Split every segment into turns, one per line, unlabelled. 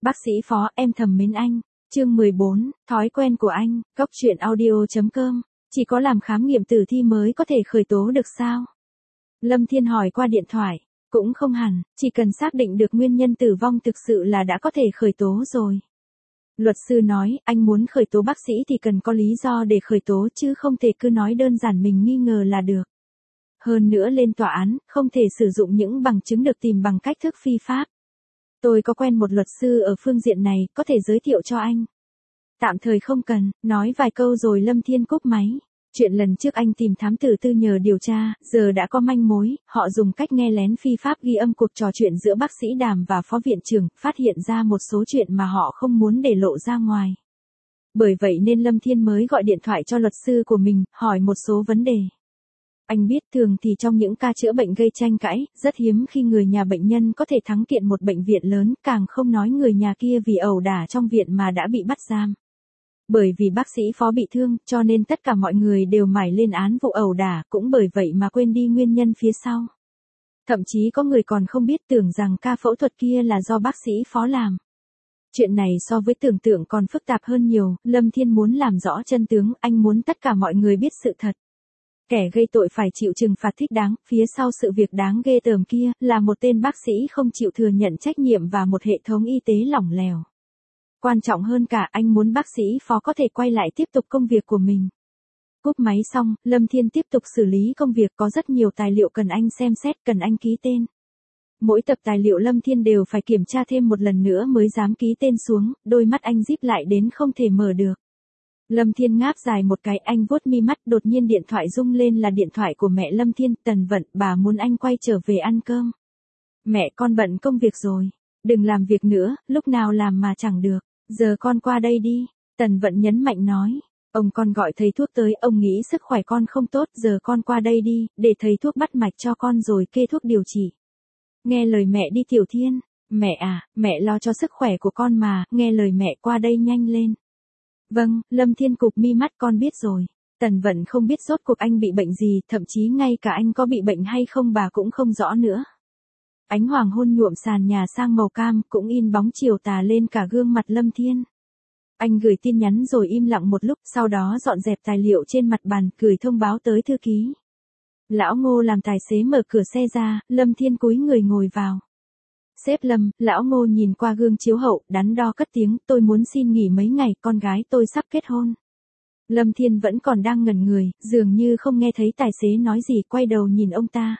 Bác sĩ Phó, em thầm mến anh. Chương 14, thói quen của anh, góc truyện audio.com. Chỉ có làm khám nghiệm tử thi mới có thể khởi tố được sao? Lâm Thiên hỏi qua điện thoại. Cũng không hẳn, chỉ cần xác định được nguyên nhân tử vong thực sự là đã có thể khởi tố rồi. Luật sư nói, anh muốn khởi tố bác sĩ thì cần có lý do để khởi tố chứ không thể cứ nói đơn giản mình nghi ngờ là được. Hơn nữa lên tòa án, không thể sử dụng những bằng chứng được tìm bằng cách thức phi pháp. Tôi có quen một luật sư ở phương diện này, có thể giới thiệu cho anh. Tạm thời không cần, nói vài câu rồi Lâm Thiên cúp máy. Chuyện lần trước anh tìm thám tử tư nhờ điều tra, giờ đã có manh mối, họ dùng cách nghe lén phi pháp ghi âm cuộc trò chuyện giữa bác sĩ Đàm và phó viện trưởng, phát hiện ra một số chuyện mà họ không muốn để lộ ra ngoài. Bởi vậy nên Lâm Thiên mới gọi điện thoại cho luật sư của mình, hỏi một số vấn đề. Anh biết thường thì trong những ca chữa bệnh gây tranh cãi, rất hiếm khi người nhà bệnh nhân có thể thắng kiện một bệnh viện lớn, càng không nói người nhà kia vì ẩu đả trong viện mà đã bị bắt giam. Bởi vì bác sĩ Phó bị thương, cho nên tất cả mọi người đều mải lên án vụ ẩu đả, cũng bởi vậy mà quên đi nguyên nhân phía sau. Thậm chí có người còn không biết, tưởng rằng ca phẫu thuật kia là do bác sĩ Phó làm. Chuyện này so với tưởng tượng còn phức tạp hơn nhiều, Lâm Thiên muốn làm rõ chân tướng, anh muốn tất cả mọi người biết sự thật. Kẻ gây tội phải chịu trừng phạt thích đáng, phía sau sự việc đáng ghê tởm kia, là một tên bác sĩ không chịu thừa nhận trách nhiệm và một hệ thống y tế lỏng lẻo. Quan trọng hơn cả, anh muốn bác sĩ Phó có thể quay lại tiếp tục công việc của mình. Cúp máy xong, Lâm Thiên tiếp tục xử lý công việc, có rất nhiều tài liệu cần anh xem xét, cần anh ký tên. Mỗi tập tài liệu Lâm Thiên đều phải kiểm tra thêm một lần nữa mới dám ký tên xuống, đôi mắt anh díp lại đến không thể mở được. Lâm Thiên ngáp dài một cái, anh vuốt mi mắt, đột nhiên điện thoại rung lên là điện thoại của mẹ Lâm Thiên, Tần Vận, bà muốn anh quay trở về ăn cơm. Mẹ, con bận công việc rồi, đừng làm việc nữa, lúc nào làm mà chẳng được, giờ con qua đây đi, Tần Vận nhấn mạnh nói. Ông con gọi thầy thuốc tới, ông nghĩ sức khỏe con không tốt, giờ con qua đây đi, để thầy thuốc bắt mạch cho con rồi kê thuốc điều trị. Nghe lời mẹ đi Tiểu Thiên, mẹ à, mẹ lo cho sức khỏe của con mà, nghe lời mẹ qua đây nhanh lên. Vâng, Lâm Thiên cụp mi mắt, con biết rồi. Tần Vận không biết rốt cuộc anh bị bệnh gì, thậm chí ngay cả anh có bị bệnh hay không bà cũng không rõ nữa. Ánh hoàng hôn nhuộm sàn nhà sang màu cam, cũng in bóng chiều tà lên cả gương mặt Lâm Thiên. Anh gửi tin nhắn rồi im lặng một lúc, sau đó dọn dẹp tài liệu trên mặt bàn, gửi thông báo tới thư ký. Lão Ngô làm tài xế mở cửa xe ra, Lâm Thiên cúi người ngồi vào. Sếp Lâm, lão Ngô nhìn qua gương chiếu hậu, đắn đo cất tiếng, tôi muốn xin nghỉ mấy ngày, con gái tôi sắp kết hôn. Lâm Thiên vẫn còn đang ngẩn người, dường như không nghe thấy tài xế nói gì, quay đầu nhìn ông ta.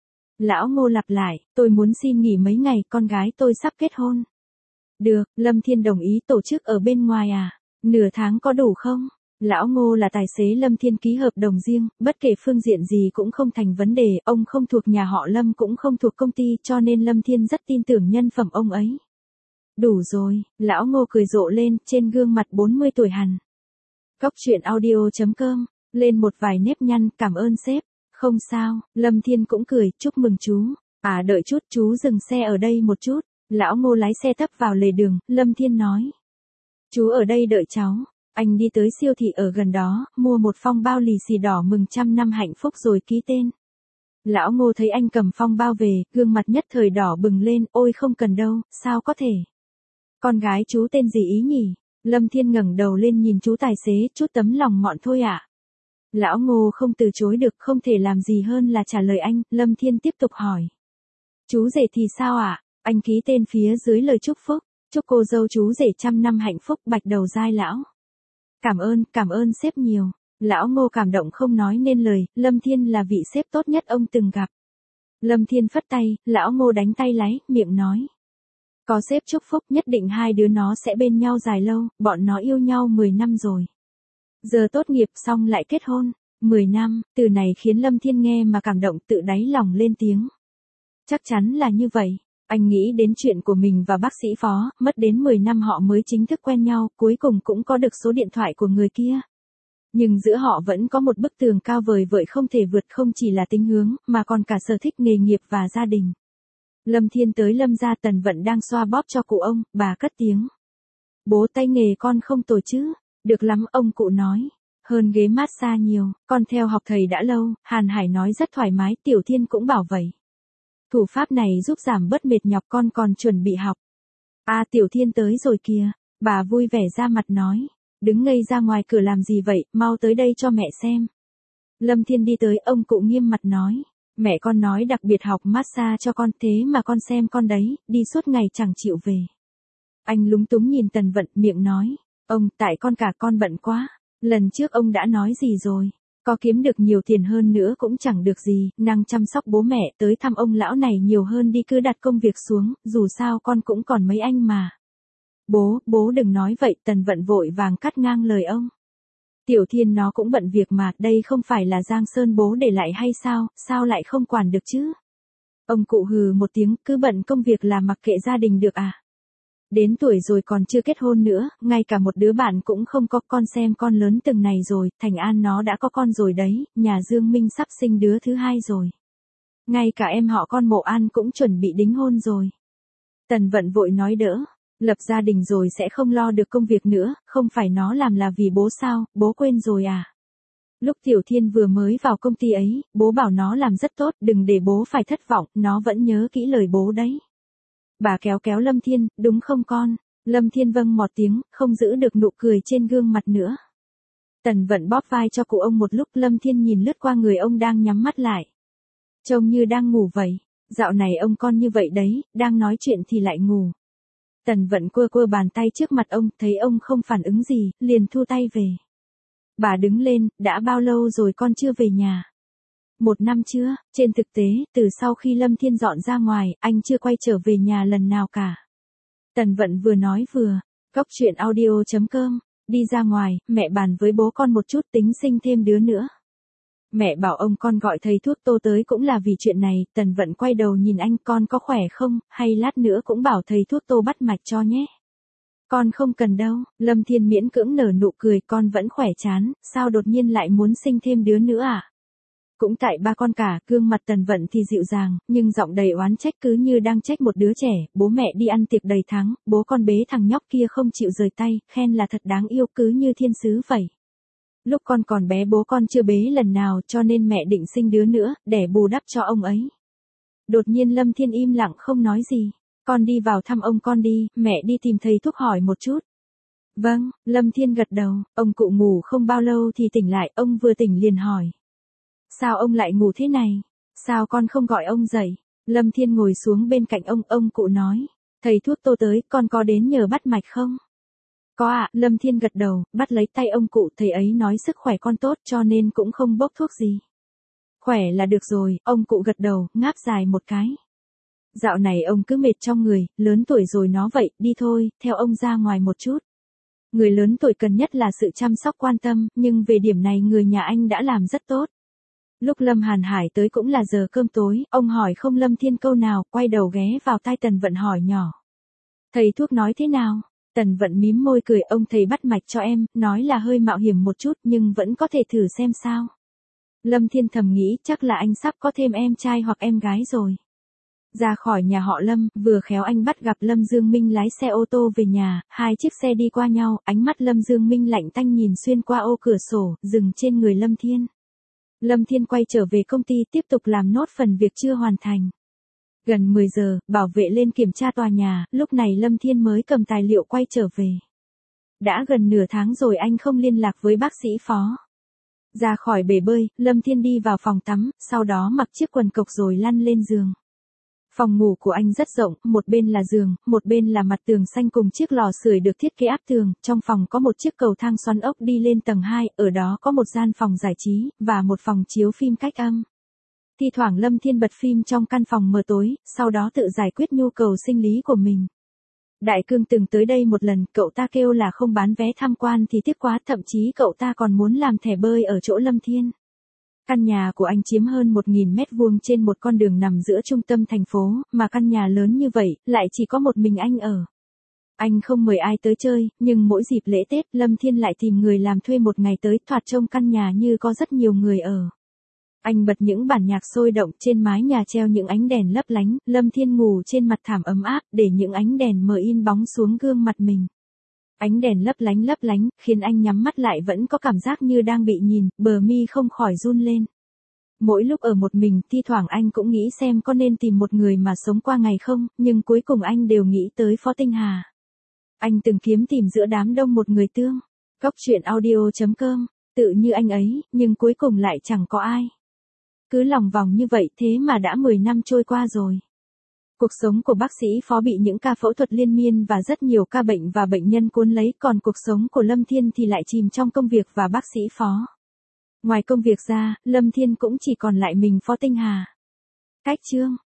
Lão Ngô lặp lại, tôi muốn xin nghỉ mấy ngày, con gái tôi sắp kết hôn. Được, Lâm Thiên đồng ý, tổ chức ở bên ngoài à? Nửa tháng có đủ không? Lão Ngô là tài xế Lâm Thiên ký hợp đồng riêng, bất kể phương diện gì cũng không thành vấn đề, ông không thuộc nhà họ Lâm cũng không thuộc công ty, cho nên Lâm Thiên rất tin tưởng nhân phẩm ông ấy. Đủ rồi, lão Ngô cười rộ lên, trên gương mặt 40 tuổi hằn. Góc truyện audio.com, lên một vài nếp nhăn, cảm ơn sếp. Không sao, Lâm Thiên cũng cười, chúc mừng chú. À đợi chút, chú dừng xe ở đây một chút. Lão Ngô lái xe tấp vào lề đường, Lâm Thiên nói. Chú ở đây đợi cháu. Anh đi tới siêu thị ở gần đó, mua một phong bao lì xì đỏ mừng 100 năm hạnh phúc rồi ký tên. Lão Ngô thấy anh cầm phong bao về, gương mặt nhất thời đỏ bừng lên, ôi không cần đâu, sao có thể. Con gái chú tên gì ý nhỉ? Lâm Thiên ngẩng đầu lên nhìn chú tài xế, chút tấm lòng mọn thôi ạ. Lão Ngô không từ chối được, không thể làm gì hơn là trả lời anh, Lâm Thiên tiếp tục hỏi. Chú rể thì sao ạ? Anh ký tên phía dưới lời chúc phúc, chúc cô dâu chú rể 100 năm hạnh phúc, bạch đầu dai lão. Cảm ơn sếp nhiều. Lão Ngô cảm động không nói nên lời, Lâm Thiên là vị sếp tốt nhất ông từng gặp. Lâm Thiên phất tay, lão Ngô đánh tay lái, miệng nói. Có sếp chúc phúc nhất định hai đứa nó sẽ bên nhau dài lâu, bọn nó yêu nhau 10 năm rồi. Giờ tốt nghiệp xong lại kết hôn, 10 năm, từ này khiến Lâm Thiên nghe mà cảm động tự đáy lòng lên tiếng. Chắc chắn là như vậy. Anh nghĩ đến chuyện của mình và bác sĩ Phó, mất đến 10 năm họ mới chính thức quen nhau, cuối cùng cũng có được số điện thoại của người kia. Nhưng giữa họ vẫn có một bức tường cao vời vợi không thể vượt, không chỉ là tính hướng, mà còn cả sở thích nghề nghiệp và gia đình. Lâm Thiên tới Lâm gia, Tần Vận đang xoa bóp cho cụ ông, bà cất tiếng. Bố tay nghề con không tồi chứ, được lắm ông cụ nói. Hơn ghế massage nhiều, con theo học thầy đã lâu, Hàn Hải nói rất thoải mái, Tiểu Thiên cũng bảo vậy. Thủ pháp này giúp giảm bớt mệt nhọc, con còn chuẩn bị học. À Tiểu Thiên tới rồi kìa, bà vui vẻ ra mặt nói. Đứng ngây ra ngoài cửa làm gì vậy, mau tới đây cho mẹ xem. Lâm Thiên đi tới, ông cụ nghiêm mặt nói. Mẹ con nói đặc biệt học massage cho con thế mà con xem con đấy, đi suốt ngày chẳng chịu về. Anh lúng túng nhìn Tần Vận miệng nói. Ông, tại con cả con bận quá. Lần trước ông đã nói gì rồi. Có kiếm được nhiều tiền hơn nữa cũng chẳng được gì, năng chăm sóc bố mẹ tới thăm ông lão này nhiều hơn đi cứ đặt công việc xuống, dù sao con cũng còn mấy anh mà. Bố đừng nói vậy, Tần Vận vội vàng cắt ngang lời ông. Tiểu Thiên nó cũng bận việc mà, đây không phải là Giang Sơn bố để lại hay sao lại không quản được chứ? Ông cụ hừ một tiếng, cứ bận công việc là mặc kệ gia đình được à? Đến tuổi rồi còn chưa kết hôn nữa, ngay cả một đứa bạn cũng không có, con xem con lớn từng này rồi, Thành An nó đã có con rồi đấy, nhà Dương Minh sắp sinh đứa thứ 2 rồi. Ngay cả em họ con Mộ An cũng chuẩn bị đính hôn rồi. Tần Vận vội nói đỡ, lập gia đình rồi sẽ không lo được công việc nữa, không phải nó làm là vì bố sao, bố quên rồi à? Lúc Tiểu Thiên vừa mới vào công ty ấy, bố bảo nó làm rất tốt, đừng để bố phải thất vọng, nó vẫn nhớ kỹ lời bố đấy. Bà kéo kéo Lâm Thiên, đúng không con? Lâm Thiên vâng một tiếng, không giữ được nụ cười trên gương mặt nữa. Tần Vận bóp vai cho cụ ông một lúc, Lâm Thiên nhìn lướt qua người ông đang nhắm mắt lại. Trông như đang ngủ vậy, dạo này ông con như vậy đấy, đang nói chuyện thì lại ngủ. Tần Vận quơ bàn tay trước mặt ông, thấy ông không phản ứng gì, liền thu tay về. Bà đứng lên, đã bao lâu rồi con chưa về nhà? 1 năm chưa, trên thực tế, từ sau khi Lâm Thiên dọn ra ngoài, anh chưa quay trở về nhà lần nào cả. Tần Vận vừa nói vừa, Cóc Truyện Audio.com, đi ra ngoài, mẹ bàn với bố con một chút tính sinh thêm đứa nữa. Mẹ bảo ông con gọi thầy thuốc Tô tới cũng là vì chuyện này, Tần Vận quay đầu nhìn anh, con có khỏe không, hay lát nữa cũng bảo thầy thuốc Tô bắt mạch cho nhé. Con không cần đâu, Lâm Thiên miễn cưỡng nở nụ cười, con vẫn khỏe chán, sao đột nhiên lại muốn sinh thêm đứa nữa à? Cũng tại ba con cả, gương mặt Tần Vận thì dịu dàng, nhưng giọng đầy oán trách cứ như đang trách một đứa trẻ, bố mẹ đi ăn tiệc đầy tháng, bố con bế thằng nhóc kia không chịu rời tay, khen là thật đáng yêu cứ như thiên sứ vậy. Lúc con còn bé bố con chưa bế lần nào cho nên mẹ định sinh đứa nữa, để bù đắp cho ông ấy. Đột nhiên Lâm Thiên im lặng không nói gì, con đi vào thăm ông con đi, mẹ đi tìm thầy thuốc hỏi một chút. Vâng, Lâm Thiên gật đầu, ông cụ ngủ không bao lâu thì tỉnh lại, ông vừa tỉnh liền hỏi. Sao ông lại ngủ thế này? Sao con không gọi ông dậy? Lâm Thiên ngồi xuống bên cạnh ông cụ nói. Thầy thuốc Tô tới, con có đến nhờ bắt mạch không? Có ạ, Lâm Thiên gật đầu, bắt lấy tay ông cụ, thầy ấy nói sức khỏe con tốt cho nên cũng không bốc thuốc gì. Khỏe là được rồi, ông cụ gật đầu, ngáp dài một cái. Dạo này ông cứ mệt trong người, lớn tuổi rồi nó vậy, đi thôi, theo ông ra ngoài một chút. Người lớn tuổi cần nhất là sự chăm sóc quan tâm, nhưng về điểm này người nhà anh đã làm rất tốt. Lúc Lâm Hàn Hải tới cũng là giờ cơm tối, ông hỏi không Lâm Thiên câu nào, quay đầu ghé vào tai Tần Vận hỏi nhỏ. Thầy thuốc nói thế nào? Tần Vận mím môi cười, ông thầy bắt mạch cho em, nói là hơi mạo hiểm một chút nhưng vẫn có thể thử xem sao. Lâm Thiên thầm nghĩ chắc là anh sắp có thêm em trai hoặc em gái rồi. Ra khỏi nhà họ Lâm, vừa khéo anh bắt gặp Lâm Dương Minh lái xe ô tô về nhà, 2 chiếc xe đi qua nhau, ánh mắt Lâm Dương Minh lạnh tanh nhìn xuyên qua ô cửa sổ, dừng trên người Lâm Thiên. Lâm Thiên quay trở về công ty tiếp tục làm nốt phần việc chưa hoàn thành. Gần 10 giờ, bảo vệ lên kiểm tra tòa nhà, lúc này Lâm Thiên mới cầm tài liệu quay trở về. Đã gần nửa tháng rồi anh không liên lạc với bác sĩ Phó. Ra khỏi bể bơi, Lâm Thiên đi vào phòng tắm, sau đó mặc chiếc quần cộc rồi lăn lên giường. Phòng ngủ của anh rất rộng, một bên là giường, một bên là mặt tường xanh cùng chiếc lò sưởi được thiết kế áp tường, trong phòng có một chiếc cầu thang xoắn ốc đi lên tầng 2, ở đó có một gian phòng giải trí, và một phòng chiếu phim cách âm. Thi thoảng Lâm Thiên bật phim trong căn phòng mờ tối, sau đó tự giải quyết nhu cầu sinh lý của mình. Đại Cương từng tới đây một lần, cậu ta kêu là không bán vé tham quan thì tiếc quá, thậm chí cậu ta còn muốn làm thẻ bơi ở chỗ Lâm Thiên. Căn nhà của anh chiếm hơn 1.000 mét vuông trên một con đường nằm giữa trung tâm thành phố, mà căn nhà lớn như vậy, lại chỉ có một mình anh ở. Anh không mời ai tới chơi, nhưng mỗi dịp lễ Tết, Lâm Thiên lại tìm người làm thuê một ngày tới, thoạt trông căn nhà như có rất nhiều người ở. Anh bật những bản nhạc sôi động, trên mái nhà treo những ánh đèn lấp lánh, Lâm Thiên ngủ trên mặt thảm ấm áp, để những ánh đèn mờ in bóng xuống gương mặt mình. Ánh đèn lấp lánh, khiến anh nhắm mắt lại vẫn có cảm giác như đang bị nhìn, bờ mi không khỏi run lên. Mỗi lúc ở một mình, thi thoảng anh cũng nghĩ xem có nên tìm một người mà sống qua ngày không, nhưng cuối cùng anh đều nghĩ tới Phó Tinh Hà. Anh từng kiếm tìm giữa đám đông một người tương. Góc truyện audio.com, tự như anh ấy, nhưng cuối cùng lại chẳng có ai. Cứ lòng vòng như vậy thế mà đã 10 năm trôi qua rồi. Cuộc sống của bác sĩ Phó bị những ca phẫu thuật liên miên và rất nhiều ca bệnh và bệnh nhân cuốn lấy, còn cuộc sống của Lâm Thiên thì lại chìm trong công việc và bác sĩ Phó. Ngoài công việc ra, Lâm Thiên cũng chỉ còn lại mình Phó Tinh Hà. Cách chương